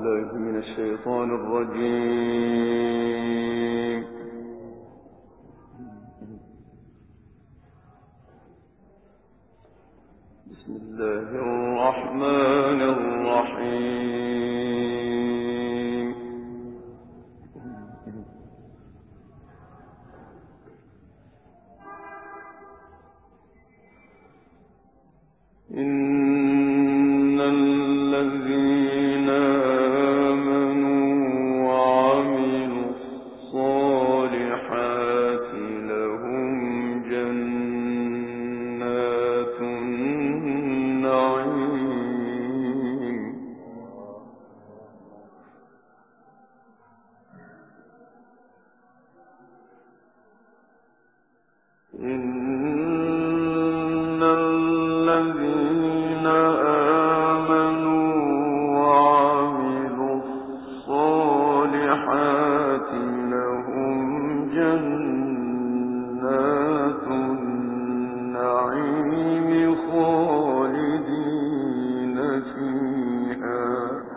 بالله من الشيطان الرجيم. بسم الله الرحمن الرحيم. إن الذين آمنوا وعملوا الصالحات لهم جنات النعيم. إن الذين آمنوا وعملوا الصالحات لهم جنات النعيم خالدين فيها.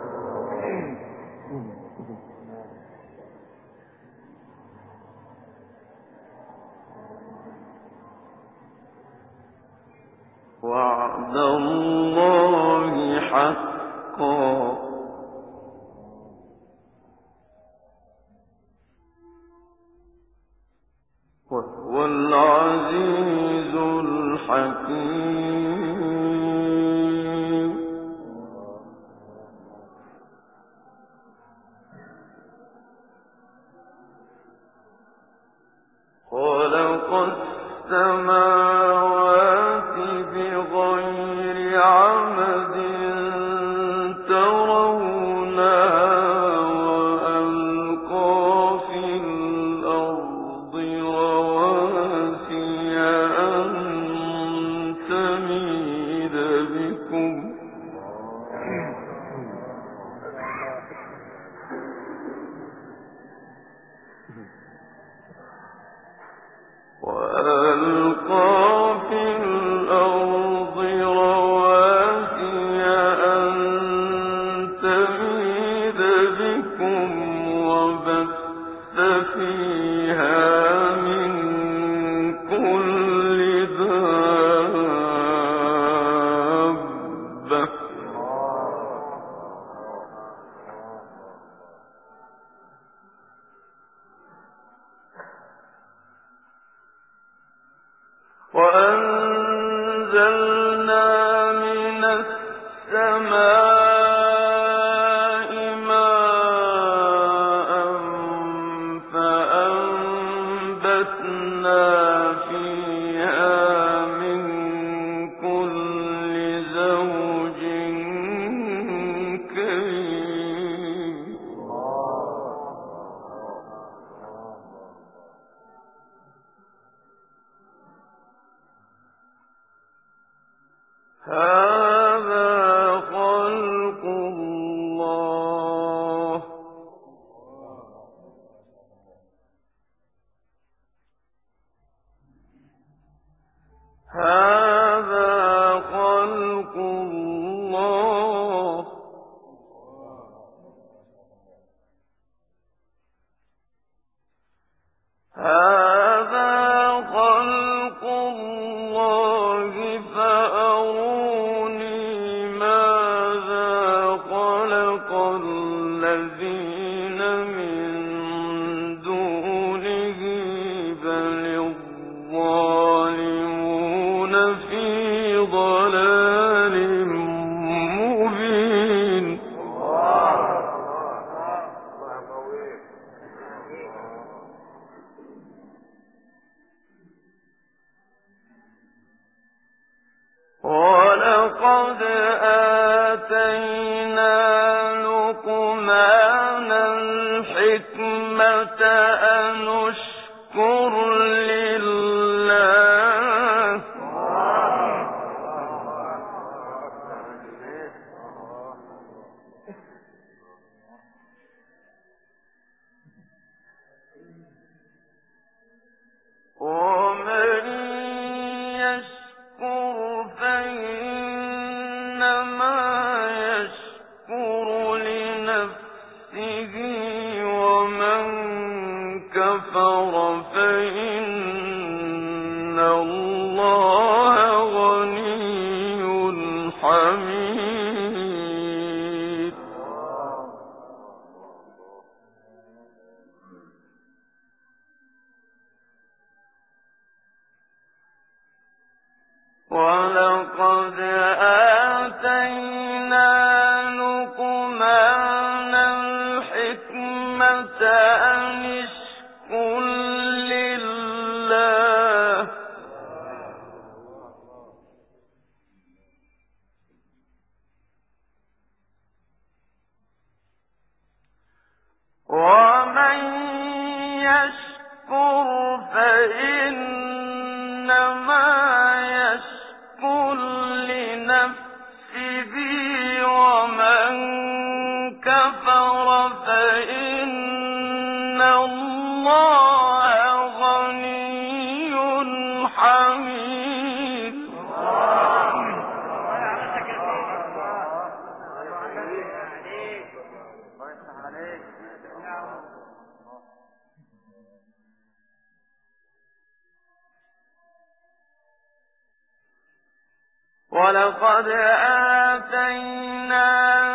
وعد الله حقا وهو العزيز الحكيم. خلق السماوات بغير عمد ترونها وألقى في الأرض رواسي أن تميد بكم وألقى في الأرض رواسي أن تميد بكم وبث فيها من كل دابة وأنزلنا من السماء ماء فأنبتنا فيها من كل زوج كريم. هذا خلق الله هذا خلق الله هذا خلق الله فأروني ماذا خلق الذين من دونه بل الظالمون في ضلال مبين. ولقد آتينا لقمان الحكمة أن اشكر لله ومن يشكر فإنما يشكر لنفسه كفر فإن الله غني حميد. ولقد آتينا لقمان الحكمة أن اشكر لله ومن يشكر فإنما يشكر لنفسه ومن كفر فإن الله غني حميد. ولقد آتينا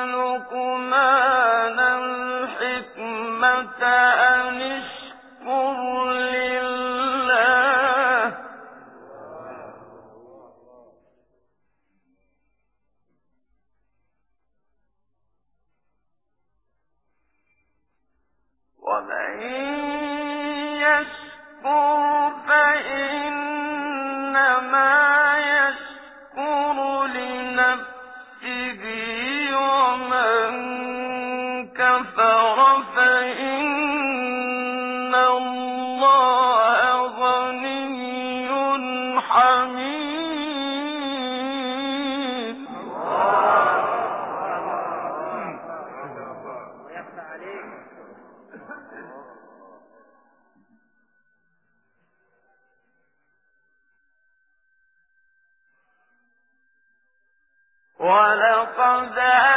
لقمان الحكمة أن اشكر لله ومن يشكر فإنما يشكر لنفسه ومن كفر فإن الله غني حميد. ولقد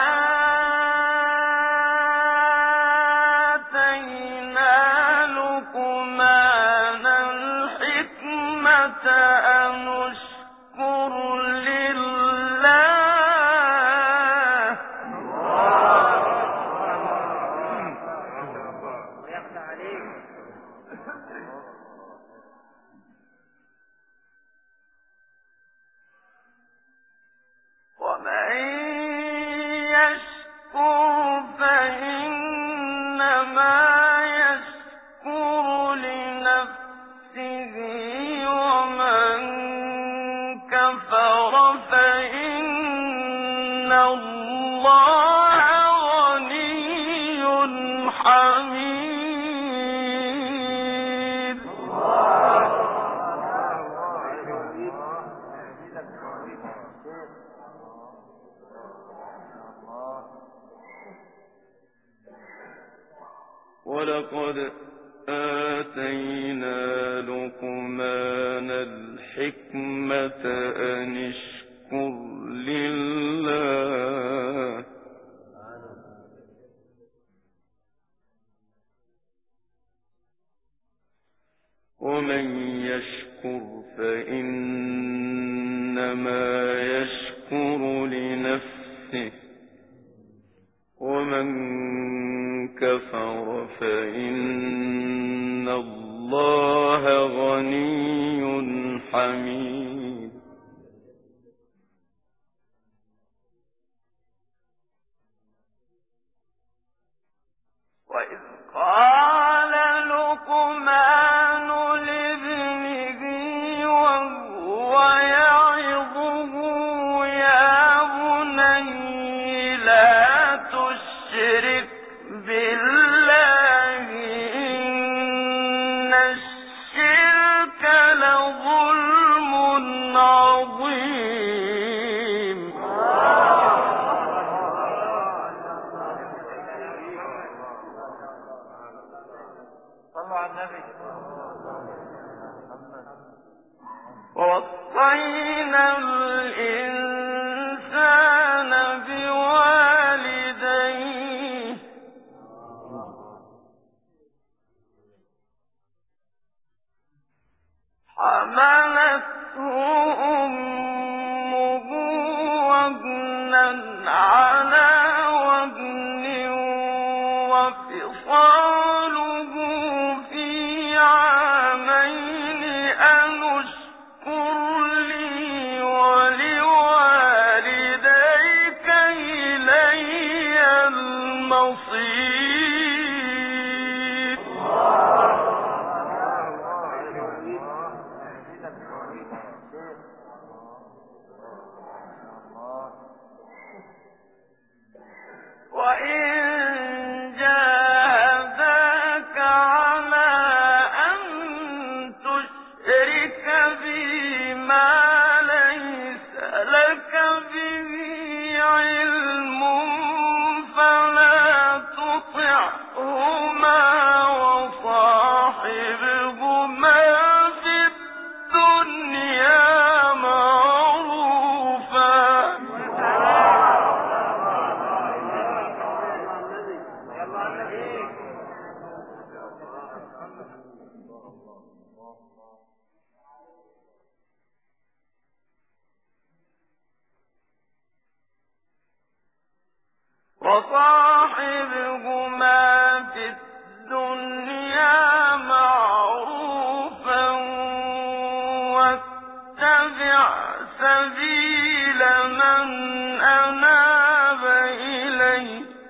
آتينا لقمان الحكمة أن اشكر لله ومن يشكر فإنما يشكر لنفسه ومن كفر فإن الله غني حميد. ولقد آتينا لقمان الحكمة أن اشكر لله ومن يشكر فإنما يشكر لنفسه ومن كفر فإن الله غني حميد. وإذ قال لقمان لابنه وهو يعظه يا بني لا تشرك بالله إن الشرك لظلم عظيم. صلوا على النبي. ووصينا الإنسان بوالديه وفصاله في عامين أن اشكر لي ولوالديك إلي المصير. وإن جاهداك على أن تشرك بي ما ليس لك به علم فلا تطعهما وصاحبهما في الدنيا معروفا. وصاحبهما في الدنيا معروفا واتبع سبيل من أناب إلي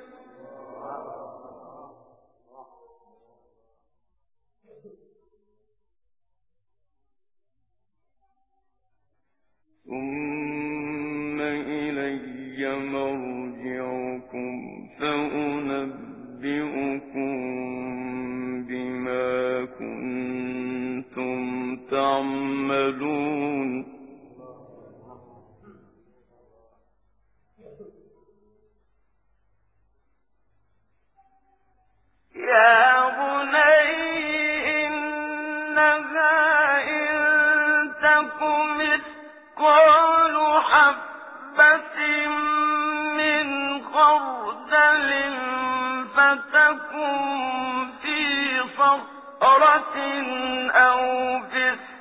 ثم إلي مرجعكم فأنبئكم بما كنتم تعملون. يا بني إنها إن تك مثقال حبة من خردل فتكن في صخرة أو في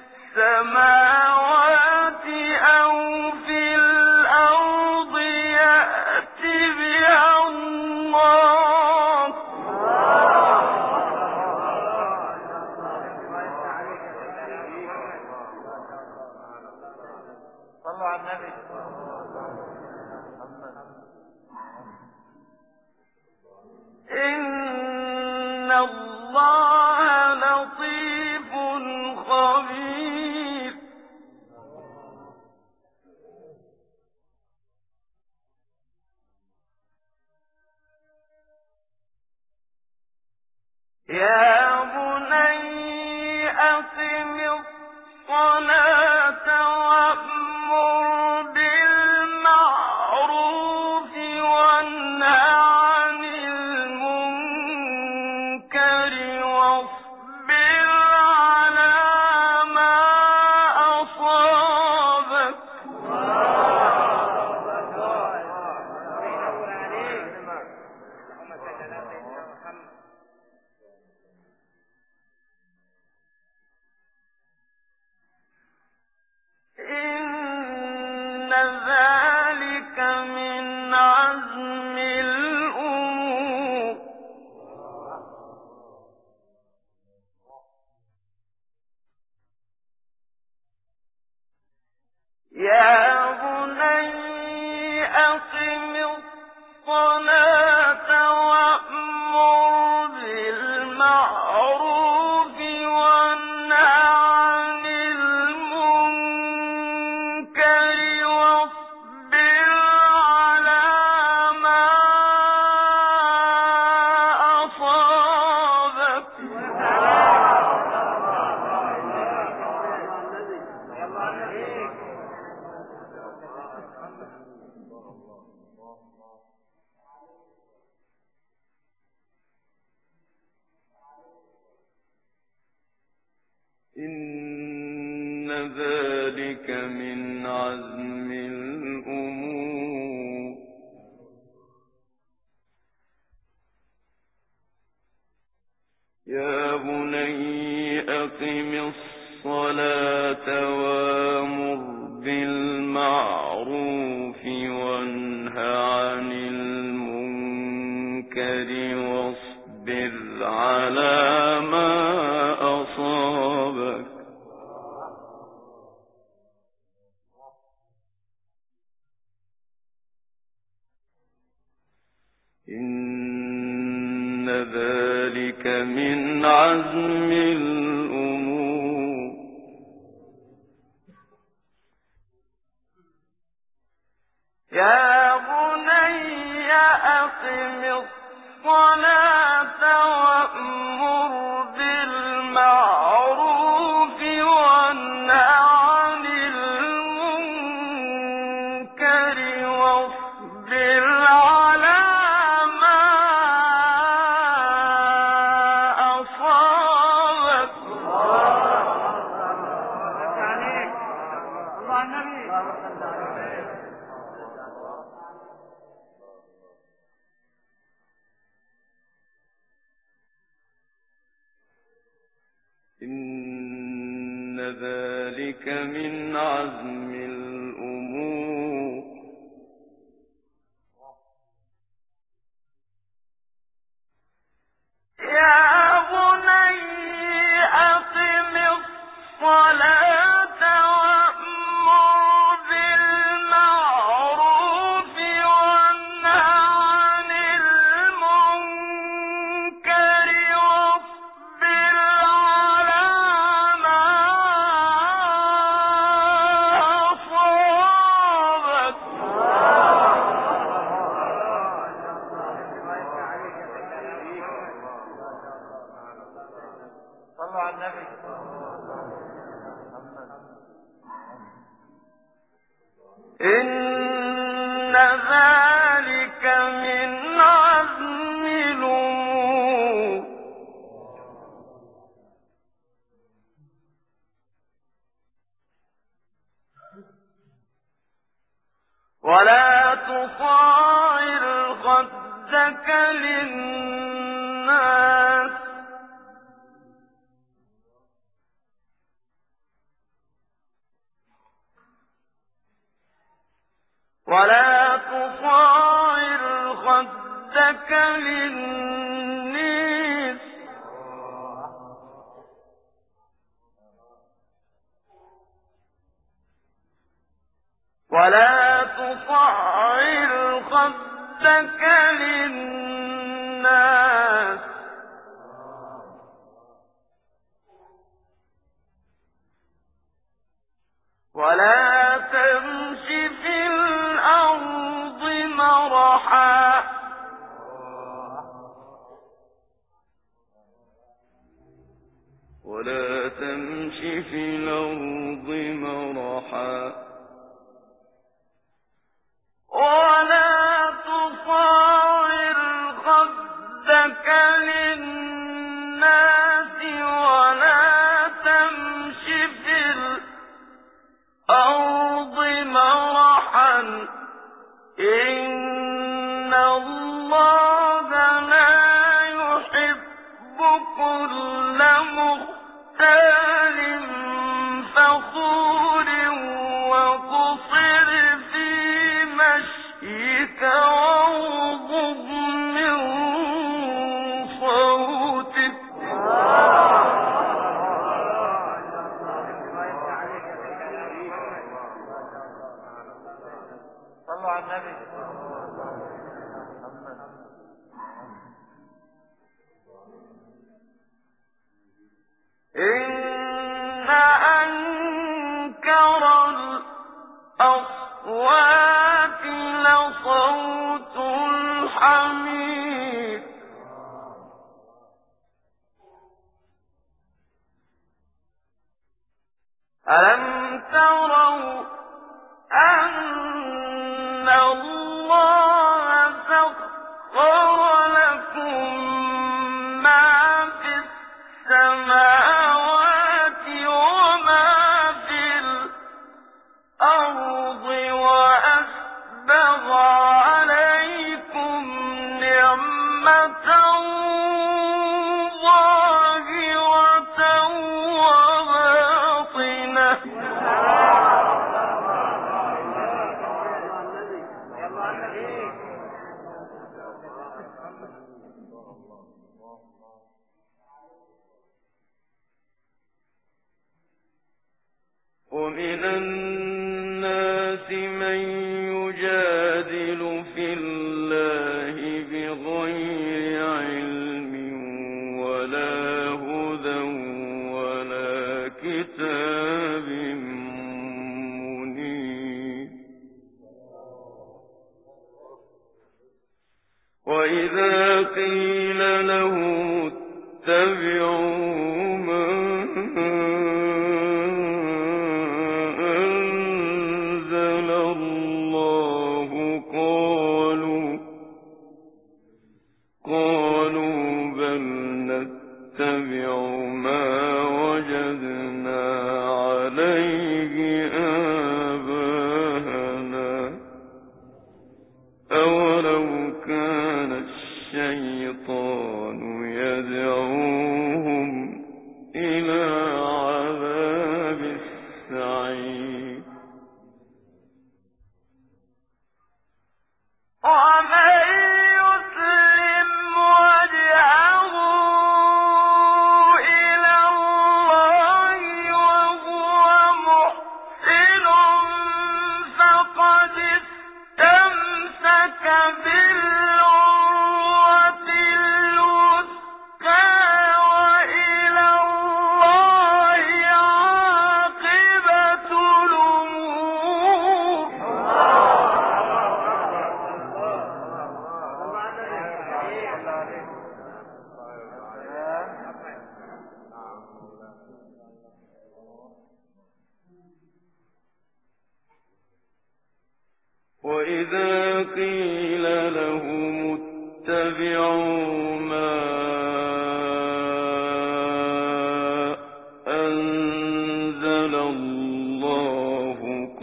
السماوات أو في الأرض يأت بها الله. صلوا على النبي. إن الله لطيف خبير. يا بني أقم الصلاة وأمر بالمعروف وانه عن المنكر واصبر على ما أصابك. إن ذلك من عزم الأمور. يا بني أقم الصلاة وأمر بالمعروف وانه عن المنكر واصبر على ما أصابك. إن ذلك من عزم الأمور. يا بني أقم الصلاة وأمر بالمعروف وانه عن المنكر واصبر واصبر على ما أصابك إن ذلك من عزم الأمور يا بني أقم الصلاة وأمر بالمعروف وانه عن المنكر واصبر على ما أصابك إن ذلك من عزم الأمور يا بني أقم الصلاة وأمر بالمعروف وانه عن المنكر واصبر على ما أصابك صلوا على النبي إن ذلك من عزم الأمور ولا تصاعر خدك للناس ولا تصاعر خدك للناس ولا تصعر خدك للناس ولا تمش في الأرض مرحا ولا تمش في الأرض مرحا ولا تصاعر خدك للناس ولا تمش في الأرض مرحا إن الله لا يحب كل مختال فخور وقصر في مشيك واغضض من صوتك صلوا على النبي إن أنكر الأصوات لصوت الحمير ألم تروا أن الله سخر لكم ما في السماوات وما في الأرض وأسبغ عليكم نعمة ظاهرة وباطنة ومن الناس من يجادل في الله بغير علم ولا هدى ولا كتاب منير. وإذا قيل لهم اتبعوا ما أنزل الله قالوا بل نتبع ما وجدنا عليه آباءنا أولو كان الشيطان يدعوهم إلى عذاب السعير. ومن يسلم وجهه إلى الله وهو محسن فقد استمسك بالعروة الوثقى وإلى الله عاقبة الأمور. وإذا قيل لهم اتبعوا ما أنزل الله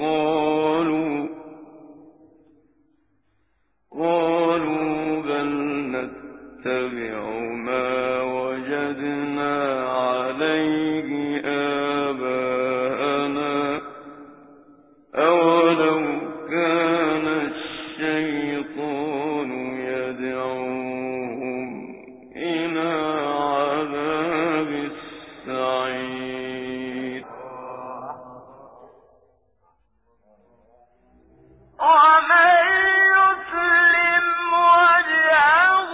قالوا بل نتبع ما وجدنا عليه آباءنا أولو كان الشيطان يدعوهم إلى عذاب السعير. ومن يسلم وجهه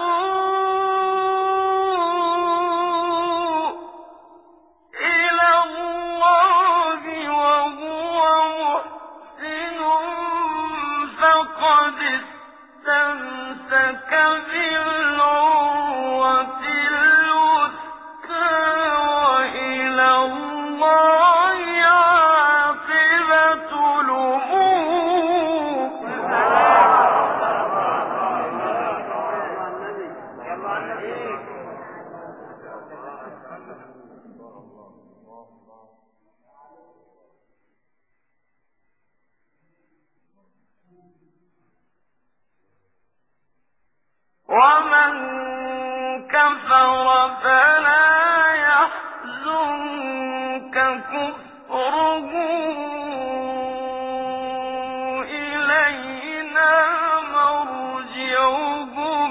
إلى الله وهو محسن فقد استمسك بالعروة الوثقى وإلى الله عاقبة الأمور. ومن كفر فلا يحزنك كفره إلينا مرجعهم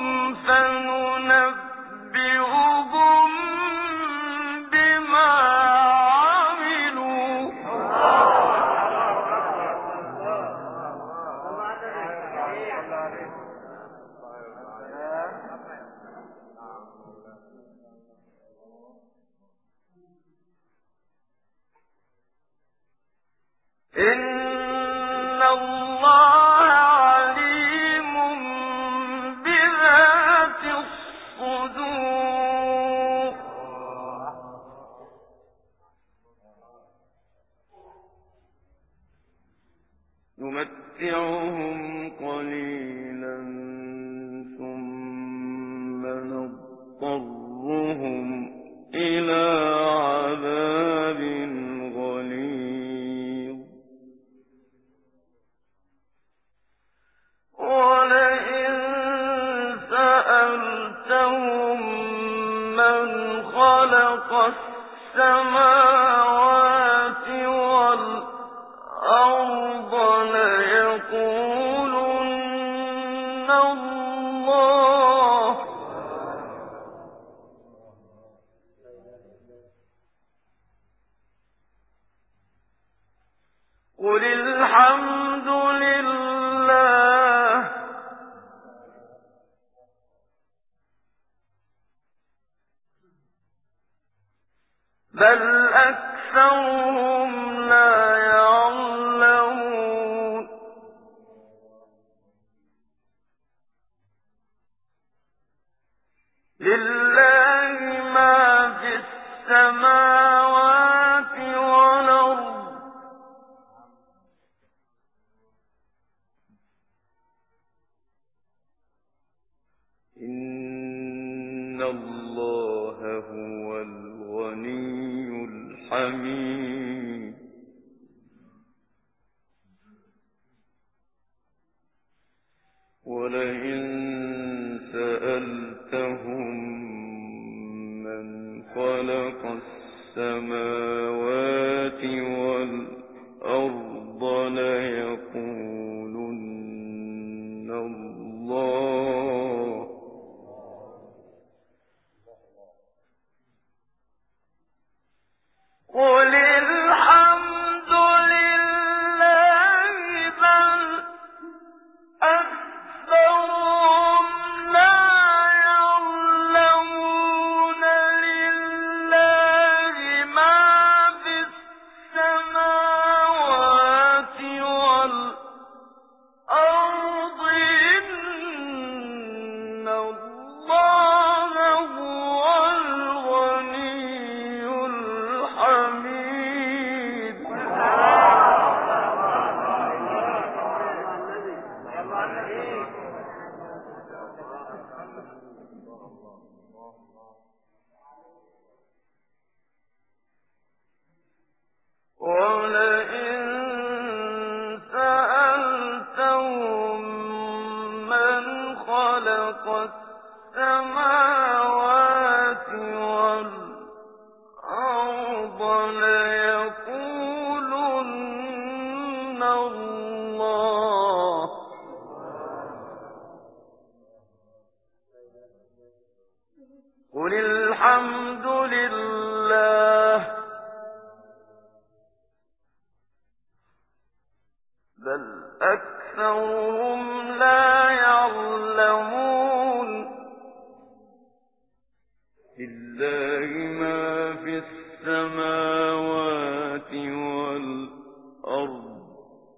فننبئهم بما عملوا. إن الله عليم بذات الصدور. نمتعهم قليلا ثم نضطرهم إلى عذاب غليظ. ولئن سألتهم من خلق السماوات والأرض ليقولن الله بل أكثرهم لا يعلمون لله ما في السماوات والأرض إن الله هو الغني الحميد ولئن سألتهم من خلق السماوات والأرض ليقولن الله قل الحمد لله بل أكثرهم لا يعلمون لله ما في السماوات والأرض إن الله هو الغني الحميد ولئن سألتهم من خلق السماوات والأرض ليقولن الله قل الحمد لله بل أكثرهم لا يعلمون لله ما في السماوات والأرض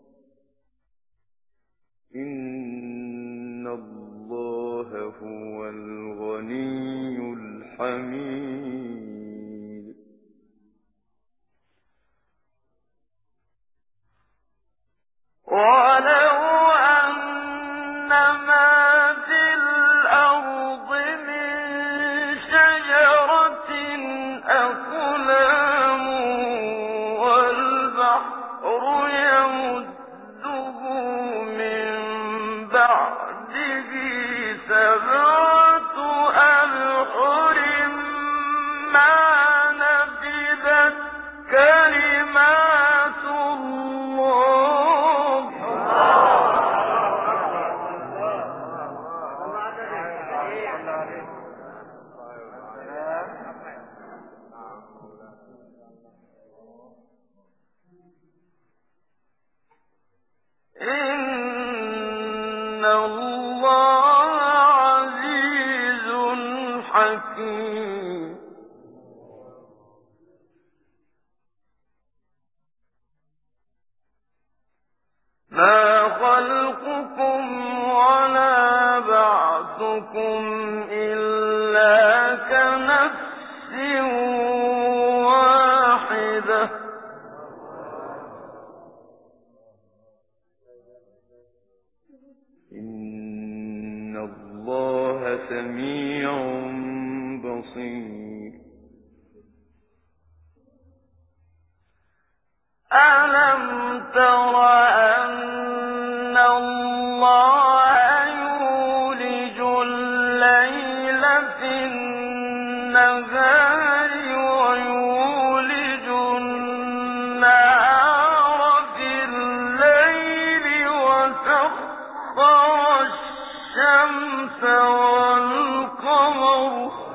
إن الله هو الغني الحميد ولو أن ما في الأرض من شجرة أقلام والبحر يمده من بعده سبعة أبحر ما نفدت كلمات الله إن الله عزيز حكيم ما خلقكم ولا بعثكم إلا كنفس واحدة إن الله سميع بصير ألم تر أن الله يولج الليل في النهار ويولج النهار في الليل وسخر الشمس والقمر